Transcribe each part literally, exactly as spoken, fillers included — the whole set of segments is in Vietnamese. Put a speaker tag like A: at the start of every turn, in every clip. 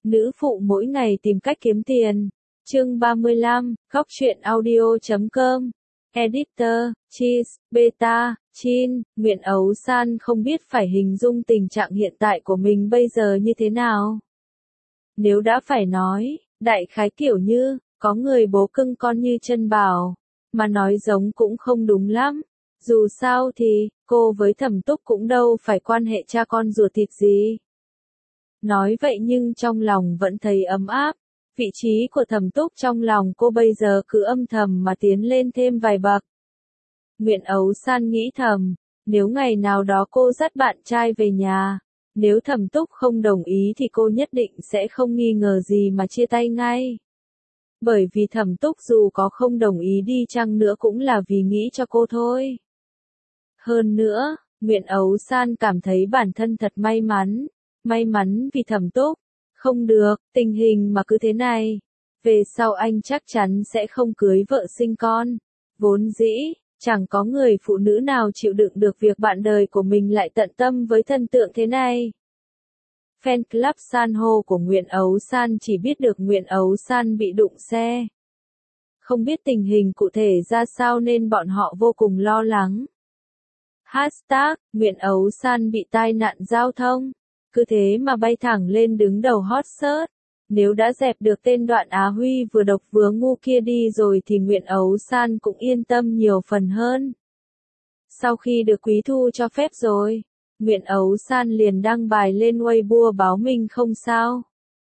A: Nữ phụ mỗi ngày tìm cách kiếm tiền. Chương ba mươi lăm, góc truyện audio chấm com. Editor, Cheese, Beta, Chin, Nguyện Ấu San không biết phải hình dung tình trạng hiện tại của mình bây giờ như thế nào. Nếu đã phải nói, đại khái kiểu như, có người bố cưng con như chân bảo, mà nói giống cũng không đúng lắm. Dù sao thì, cô với Thẩm Túc cũng đâu phải quan hệ cha con ruột thịt gì. Nói vậy nhưng trong lòng vẫn thấy ấm áp. Vị trí của Thẩm Túc trong lòng cô bây giờ cứ âm thầm mà tiến lên thêm vài bậc. Nguyện Ấu San nghĩ thầm, nếu ngày nào đó cô dắt bạn trai về nhà, nếu Thẩm Túc không đồng ý thì cô nhất định sẽ không nghi ngờ gì mà chia tay ngay. Bởi vì Thẩm Túc dù có không đồng ý đi chăng nữa cũng là vì nghĩ cho cô thôi. Hơn nữa, Nguyện Ấu San cảm thấy bản thân thật may mắn, may mắn vì Thẩm Túc. Không được, tình hình mà cứ thế này, về sau anh chắc chắn sẽ không cưới vợ sinh con. Vốn dĩ, chẳng có người phụ nữ nào chịu đựng được việc bạn đời của mình lại tận tâm với thần tượng thế này. Fan club san hô của Nguyện Ấu San chỉ biết được Nguyện Ấu San bị đụng xe. Không biết tình hình cụ thể ra sao nên bọn họ vô cùng lo lắng. Hashtag, Nguyện Ấu San bị tai nạn giao thông. Cứ thế mà bay thẳng lên đứng đầu hot search. Nếu đã dẹp được tên Đoạn Á Huy vừa độc vừa ngu kia đi rồi thì Nguyện Ấu San cũng yên tâm nhiều phần hơn. Sau khi được Quý Thu cho phép rồi, Nguyện Ấu San liền đăng bài lên Weibo báo mình không sao.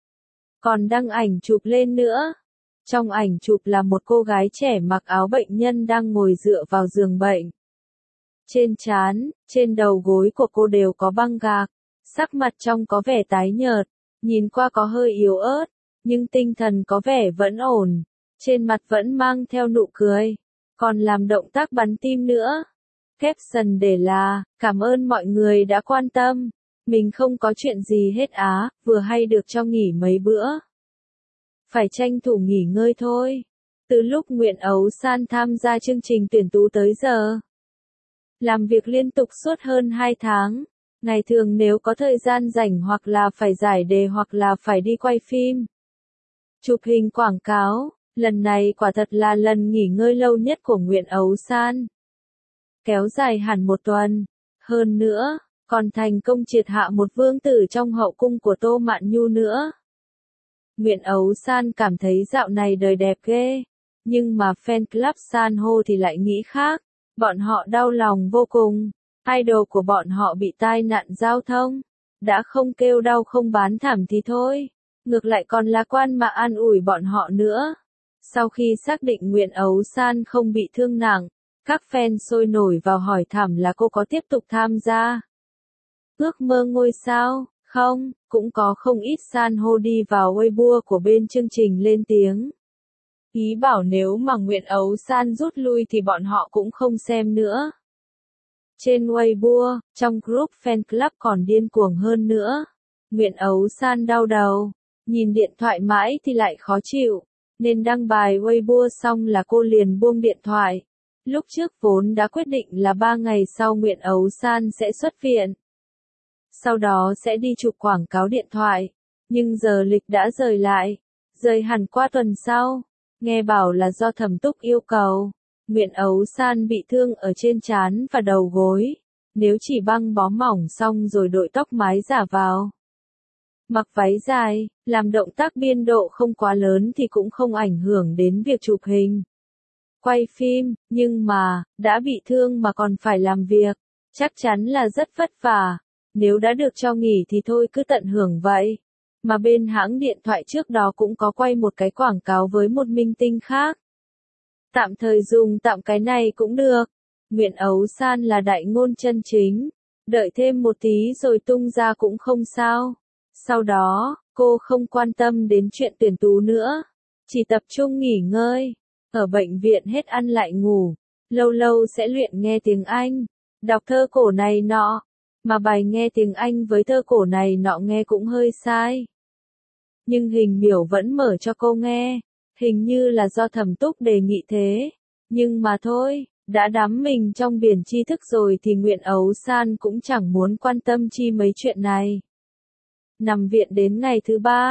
A: Còn đăng ảnh chụp lên nữa. Trong ảnh chụp là một cô gái trẻ mặc áo bệnh nhân đang ngồi dựa vào giường bệnh. Trên trán, trên đầu gối của cô đều có băng gạc. Sắc mặt trông có vẻ tái nhợt, nhìn qua có hơi yếu ớt, nhưng tinh thần có vẻ vẫn ổn, trên mặt vẫn mang theo nụ cười, còn làm động tác bắn tim nữa. Caption để là, cảm ơn mọi người đã quan tâm, mình không có chuyện gì hết á, vừa hay được cho nghỉ mấy bữa. Phải tranh thủ nghỉ ngơi thôi. Từ lúc Nguyện Ấu San tham gia chương trình tuyển tú tới giờ, làm việc liên tục suốt hơn hai tháng. Ngày thường nếu có thời gian rảnh hoặc là phải giải đề hoặc là phải đi quay phim, chụp hình quảng cáo, lần này quả thật là lần nghỉ ngơi lâu nhất của Nguyện Ấu San. Kéo dài hẳn một tuần. Hơn nữa, còn thành công triệt hạ một vương tử trong hậu cung của Tô Mạn Nhu nữa. Nguyện Ấu San cảm thấy dạo này đời đẹp ghê. Nhưng mà fan club san hô thì lại nghĩ khác. Bọn họ đau lòng vô cùng. Idol của bọn họ bị tai nạn giao thông, đã không kêu đau không bán thảm thì thôi, ngược lại còn là quan mà an ủi bọn họ nữa. Sau khi xác định Nguyện Ấu San không bị thương nặng, các fan sôi nổi vào hỏi thăm là cô có tiếp tục tham gia ước mơ ngôi sao, không, cũng có không ít san hô đi vào Weibo của bên chương trình lên tiếng. Ý bảo nếu mà Nguyện Ấu San rút lui thì bọn họ cũng không xem nữa. Trên Weibo, trong group fan club còn điên cuồng hơn nữa. Nguyện Ấu San đau đầu, nhìn điện thoại mãi thì lại khó chịu, nên đăng bài Weibo xong là cô liền buông điện thoại. Lúc trước vốn đã quyết định là ba ngày sau Nguyện Ấu San sẽ xuất viện. Sau đó sẽ đi chụp quảng cáo điện thoại, nhưng giờ lịch đã rời lại, rời hẳn qua tuần sau, nghe bảo là do Thẩm Túc yêu cầu. Nguyện Ấu San bị thương ở trên trán và đầu gối, nếu chỉ băng bó mỏng xong rồi đội tóc mái giả vào. Mặc váy dài, làm động tác biên độ không quá lớn thì cũng không ảnh hưởng đến việc chụp hình. Quay phim, nhưng mà, đã bị thương mà còn phải làm việc, chắc chắn là rất vất vả. Nếu đã được cho nghỉ thì thôi cứ tận hưởng vậy. Mà bên hãng điện thoại trước đó cũng có quay một cái quảng cáo với một minh tinh khác. Tạm thời dùng tạm cái này cũng được. Nguyện Ấu San là đại ngôn chân chính. Đợi thêm một tí rồi tung ra cũng không sao. Sau đó, cô không quan tâm đến chuyện tuyển tú nữa. Chỉ tập trung nghỉ ngơi. Ở bệnh viện hết ăn lại ngủ. Lâu lâu sẽ luyện nghe tiếng Anh. Đọc thơ cổ này nọ. Mà bài nghe tiếng Anh với thơ cổ này nọ nghe cũng hơi sai. Nhưng hình miểu vẫn mở cho cô nghe. Hình như là do Thẩm Túc đề nghị thế. Nhưng mà thôi, đã đắm mình trong biển tri thức rồi thì Nguyện Ấu San cũng chẳng muốn quan tâm chi mấy chuyện này. Nằm viện đến ngày thứ ba,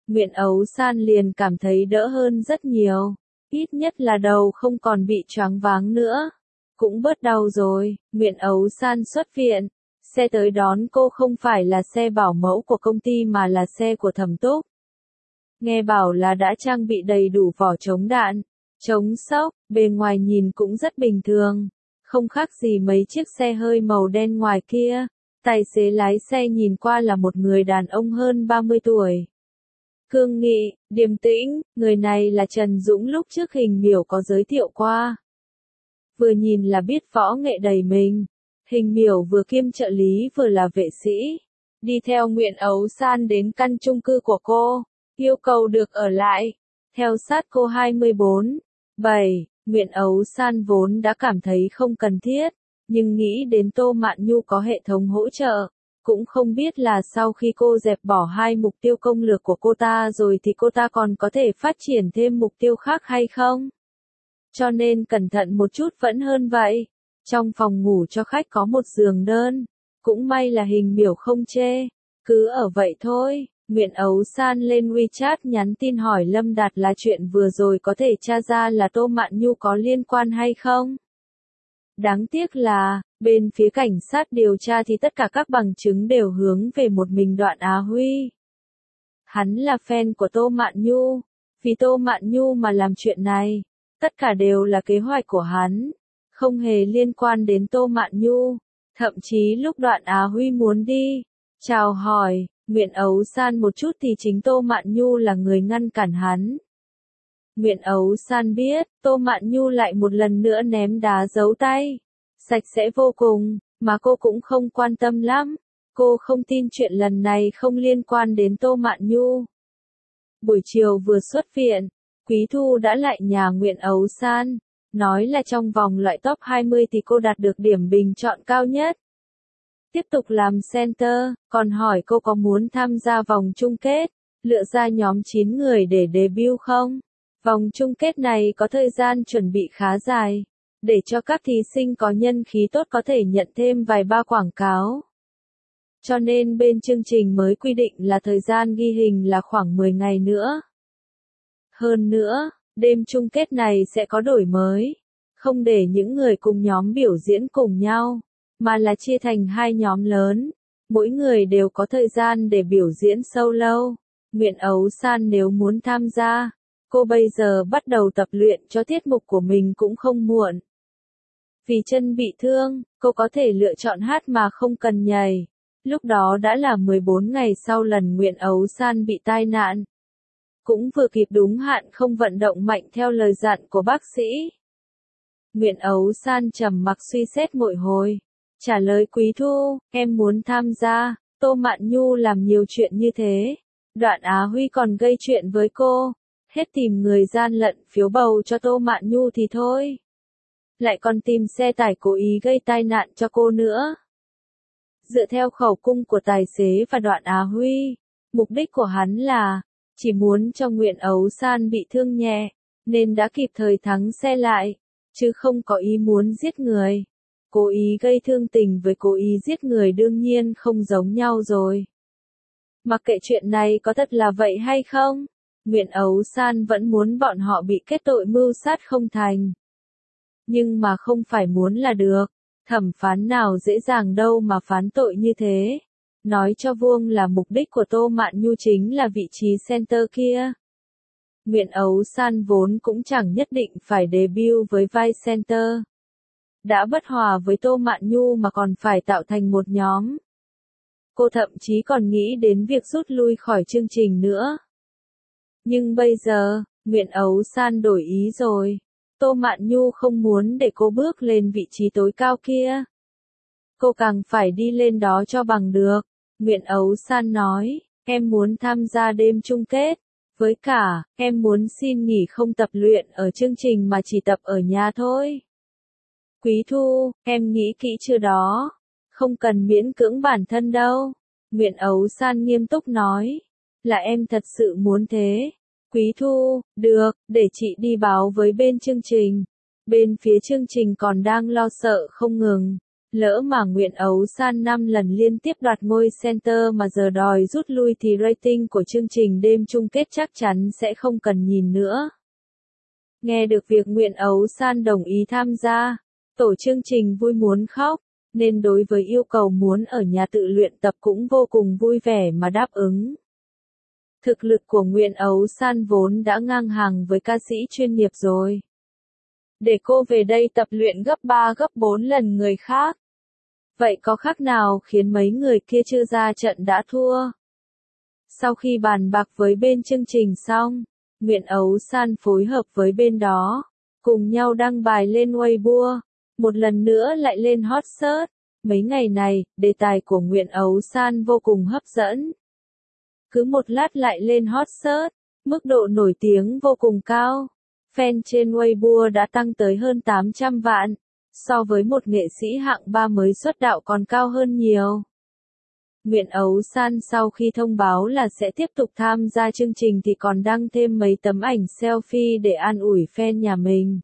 A: Nguyện Ấu San liền cảm thấy đỡ hơn rất nhiều. Ít nhất là đầu không còn bị choáng váng nữa. Cũng bớt đau rồi. Nguyện Ấu San xuất viện. Xe tới đón cô không phải là xe bảo mẫu của công ty mà là xe của Thẩm Túc. Nghe bảo là đã trang bị đầy đủ vỏ chống đạn, chống sốc, bề ngoài nhìn cũng rất bình thường. Không khác gì mấy chiếc xe hơi màu đen ngoài kia. Tài xế lái xe nhìn qua là một người đàn ông hơn ba mươi tuổi. Cương nghị, điềm tĩnh, người này là Trần Dũng lúc trước Hình Miểu có giới thiệu qua. Vừa nhìn là biết võ nghệ đầy mình. Hình Miểu vừa kiêm trợ lý vừa là vệ sĩ. Đi theo Nguyện Ấu San đến căn chung cư của cô. Yêu cầu được ở lại. Theo sát cô hai mươi bốn, bảy, Nguyện Ấu San vốn đã cảm thấy không cần thiết. Nhưng nghĩ đến Tô Mạn Nhu có hệ thống hỗ trợ. Cũng không biết là sau khi cô dẹp bỏ hai mục tiêu công lược của cô ta rồi thì cô ta còn có thể phát triển thêm mục tiêu khác hay không? Cho nên cẩn thận một chút vẫn hơn vậy. Trong phòng ngủ cho khách có một giường đơn. Cũng may là Hình Miểu không chê. Cứ ở vậy thôi. Nguyện Ấu San lên WeChat nhắn tin hỏi Lâm Đạt là chuyện vừa rồi có thể tra ra là Tô Mạn Nhu có liên quan hay không? Đáng tiếc là, bên phía cảnh sát điều tra thì tất cả các bằng chứng đều hướng về một mình Đoạn Á Huy. Hắn là fan của Tô Mạn Nhu, vì Tô Mạn Nhu mà làm chuyện này, tất cả đều là kế hoạch của hắn, không hề liên quan đến Tô Mạn Nhu. Thậm chí lúc Đoạn Á Huy muốn đi, chào hỏi, Nguyện Ấu San một chút thì chính Tô Mạn Nhu là người ngăn cản hắn. Nguyện Ấu San biết, Tô Mạn Nhu lại một lần nữa ném đá giấu tay. Sạch sẽ vô cùng, mà cô cũng không quan tâm lắm. Cô không tin chuyện lần này không liên quan đến Tô Mạn Nhu. Buổi chiều vừa xuất viện, Quý Thu đã lại nhà Nguyện Ấu San. Nói là trong vòng loại top hai mươi thì cô đạt được điểm bình chọn cao nhất. Tiếp tục làm center, còn hỏi cô có muốn tham gia vòng chung kết, lựa ra nhóm chín người để debut không? Vòng chung kết này có thời gian chuẩn bị khá dài, để cho các thí sinh có nhân khí tốt có thể nhận thêm vài ba quảng cáo. Cho nên bên chương trình mới quy định là thời gian ghi hình là khoảng mười ngày nữa. Hơn nữa, đêm chung kết này sẽ có đổi mới, không để những người cùng nhóm biểu diễn cùng nhau, mà là chia thành hai nhóm lớn, mỗi người đều có thời gian để biểu diễn solo. Nguyện Ấu San nếu muốn tham gia, cô bây giờ bắt đầu tập luyện cho tiết mục của mình cũng không muộn. Vì chân bị thương, cô có thể lựa chọn hát mà không cần nhảy. Lúc đó đã là mười bốn ngày sau lần Nguyện Ấu San bị tai nạn. Cũng vừa kịp đúng hạn không vận động mạnh theo lời dặn của bác sĩ. Nguyện Ấu San trầm mặc suy xét một hồi. Trả lời Quý Thu, em muốn tham gia. Tô Mạn Nhu làm nhiều chuyện như thế. Đoạn Á Huy còn gây chuyện với cô. Hết tìm người gian lận phiếu bầu cho Tô Mạn Nhu thì thôi. Lại còn tìm xe tải cố ý gây tai nạn cho cô nữa. Dựa theo khẩu cung của tài xế và Đoạn Á Huy, mục đích của hắn là chỉ muốn cho Nguyện Ấu San bị thương nhẹ, nên đã kịp thời thắng xe lại, chứ không có ý muốn giết người. Cố ý gây thương tình với cố ý giết người đương nhiên không giống nhau rồi. Mặc kệ chuyện này có thật là vậy hay không, Nguyện Ấu San vẫn muốn bọn họ bị kết tội mưu sát không thành. Nhưng mà không phải muốn là được, thẩm phán nào dễ dàng đâu mà phán tội như thế. Nói cho vuông là mục đích của Tô Mạn Nhu chính là vị trí center kia. Nguyện Ấu San vốn cũng chẳng nhất định phải debut với vai center. Đã bất hòa với Tô Mạn Nhu mà còn phải tạo thành một nhóm. Cô thậm chí còn nghĩ đến việc rút lui khỏi chương trình nữa. Nhưng bây giờ, Nguyện Ấu San đổi ý rồi. Tô Mạn Nhu không muốn để cô bước lên vị trí tối cao kia. Cô càng phải đi lên đó cho bằng được. Nguyện Ấu San nói, em muốn tham gia đêm chung kết. Với cả, em muốn xin nghỉ không tập luyện ở chương trình mà chỉ tập ở nhà thôi. Quý Thu, em nghĩ kỹ chưa đó? Không cần miễn cưỡng bản thân đâu. Nguyện Ấu San nghiêm túc nói, là em thật sự muốn thế. Quý Thu, được, để chị đi báo với bên chương trình. Bên phía chương trình còn đang lo sợ không ngừng. Lỡ mà Nguyễn Ấu San năm lần liên tiếp đoạt ngôi center mà giờ đòi rút lui thì rating của chương trình đêm chung kết chắc chắn sẽ không cần nhìn nữa. Nghe được việc Nguyễn Ấu San đồng ý tham gia, tổ chương trình vui muốn khóc, nên đối với yêu cầu muốn ở nhà tự luyện tập cũng vô cùng vui vẻ mà đáp ứng. Thực lực của Nguyễn Ấu San vốn đã ngang hàng với ca sĩ chuyên nghiệp rồi. Để cô về đây tập luyện gấp ba gấp bốn lần người khác. Vậy có khác nào khiến mấy người kia chưa ra trận đã thua? Sau khi bàn bạc với bên chương trình xong, Nguyễn Ấu San phối hợp với bên đó, cùng nhau đăng bài lên Weibo, một lần nữa lại lên hot search. Mấy ngày này, đề tài của Nguyễn Ấu San vô cùng hấp dẫn. Cứ một lát lại lên hot search, mức độ nổi tiếng vô cùng cao. Fan trên Weibo đã tăng tới hơn tám trăm vạn, so với một nghệ sĩ hạng ba mới xuất đạo còn cao hơn nhiều. Nguyễn Ấu San sau khi thông báo là sẽ tiếp tục tham gia chương trình thì còn đăng thêm mấy tấm ảnh selfie để an ủi fan nhà mình.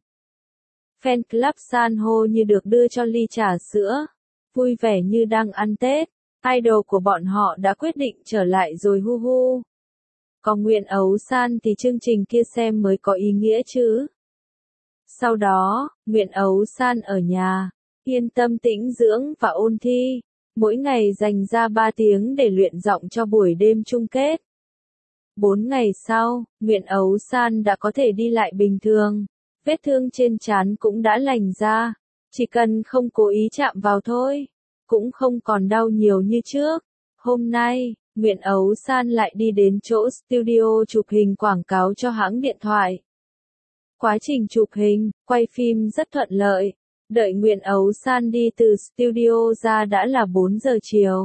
A: Fan club san hô như được đưa cho ly trà sữa, vui vẻ như đang ăn Tết. Idol của bọn họ đã quyết định trở lại rồi hu hu. Còn Nguyễn Ấu San thì chương trình kia xem mới có ý nghĩa chứ. Sau đó, Nguyễn Ấu San ở nhà, yên tâm tĩnh dưỡng và ôn thi, mỗi ngày dành ra ba tiếng để luyện giọng cho buổi đêm chung kết. Bốn ngày sau, Nguyễn Ấu San đã có thể đi lại bình thường, vết thương trên trán cũng đã lành ra, chỉ cần không cố ý chạm vào thôi, cũng không còn đau nhiều như trước. Hôm nay, Nguyễn Ấu San lại đi đến chỗ studio chụp hình quảng cáo cho hãng điện thoại. Quá trình chụp hình, quay phim rất thuận lợi. Đợi Nguyễn Ấu San đi từ studio ra đã là bốn giờ chiều.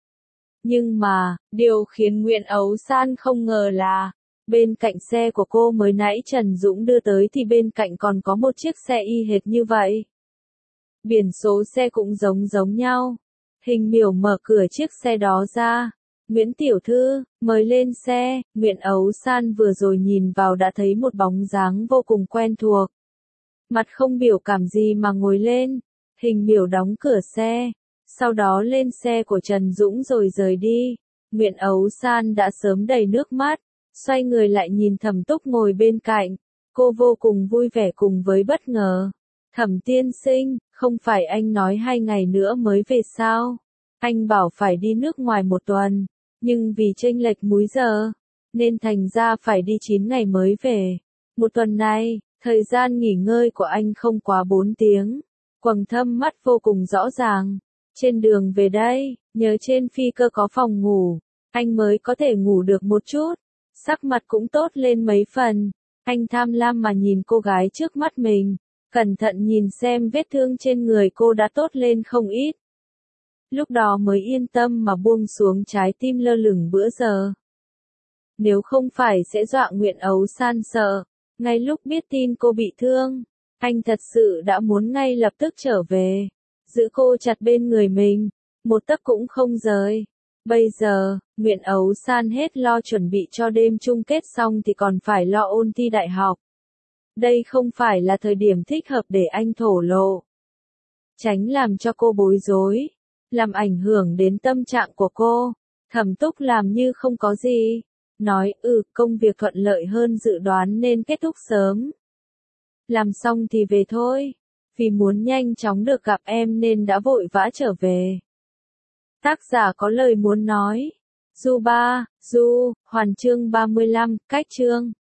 A: Nhưng mà, điều khiến Nguyễn Ấu San không ngờ là, bên cạnh xe của cô mới nãy Trần Dũng đưa tới thì bên cạnh còn có một chiếc xe y hệt như vậy. Biển số xe cũng giống giống nhau. Hình miểu mở cửa chiếc xe đó ra. Nguyễn tiểu thư, mời lên xe. Nguyễn Ấu San vừa rồi nhìn vào đã thấy một bóng dáng vô cùng quen thuộc. Mặt không biểu cảm gì mà ngồi lên. Hình miểu đóng cửa xe. Sau đó lên xe của Trần Dũng rồi rời đi. Nguyễn Ấu San đã sớm đầy nước mắt. Xoay người lại nhìn Thẩm Túc ngồi bên cạnh. Cô vô cùng vui vẻ cùng với bất ngờ. Thẩm tiên sinh, không phải anh nói hai ngày nữa mới về sao? Anh bảo phải đi nước ngoài một tuần, nhưng vì chênh lệch múi giờ, nên thành ra phải đi chín ngày mới về. Một tuần này, thời gian nghỉ ngơi của anh không quá bốn tiếng. Quầng thâm mắt vô cùng rõ ràng. Trên đường về đây, nhờ trên phi cơ có phòng ngủ, anh mới có thể ngủ được một chút. Sắc mặt cũng tốt lên mấy phần. Anh tham lam mà nhìn cô gái trước mắt mình. Cẩn thận nhìn xem vết thương trên người cô đã tốt lên không ít. Lúc đó mới yên tâm mà buông xuống trái tim lơ lửng bữa giờ. Nếu không phải sẽ dọa Nguyễn Ấu San sợ, ngay lúc biết tin cô bị thương, anh thật sự đã muốn ngay lập tức trở về, giữ cô chặt bên người mình, một tấc cũng không rời. Bây giờ, Nguyễn Ấu San hết lo chuẩn bị cho đêm chung kết xong thì còn phải lo ôn thi đại học. Đây không phải là thời điểm thích hợp để anh thổ lộ. Tránh làm cho cô bối rối, làm ảnh hưởng đến tâm trạng của cô. Thẩm Túc làm như không có gì. Nói, ừ, công việc thuận lợi hơn dự đoán nên kết thúc sớm. Làm xong thì về thôi. Vì muốn nhanh chóng được gặp em nên đã vội vã trở về. Tác giả có lời muốn nói. Du ba, Du, Hoàn chương ba mươi lăm, cách chương.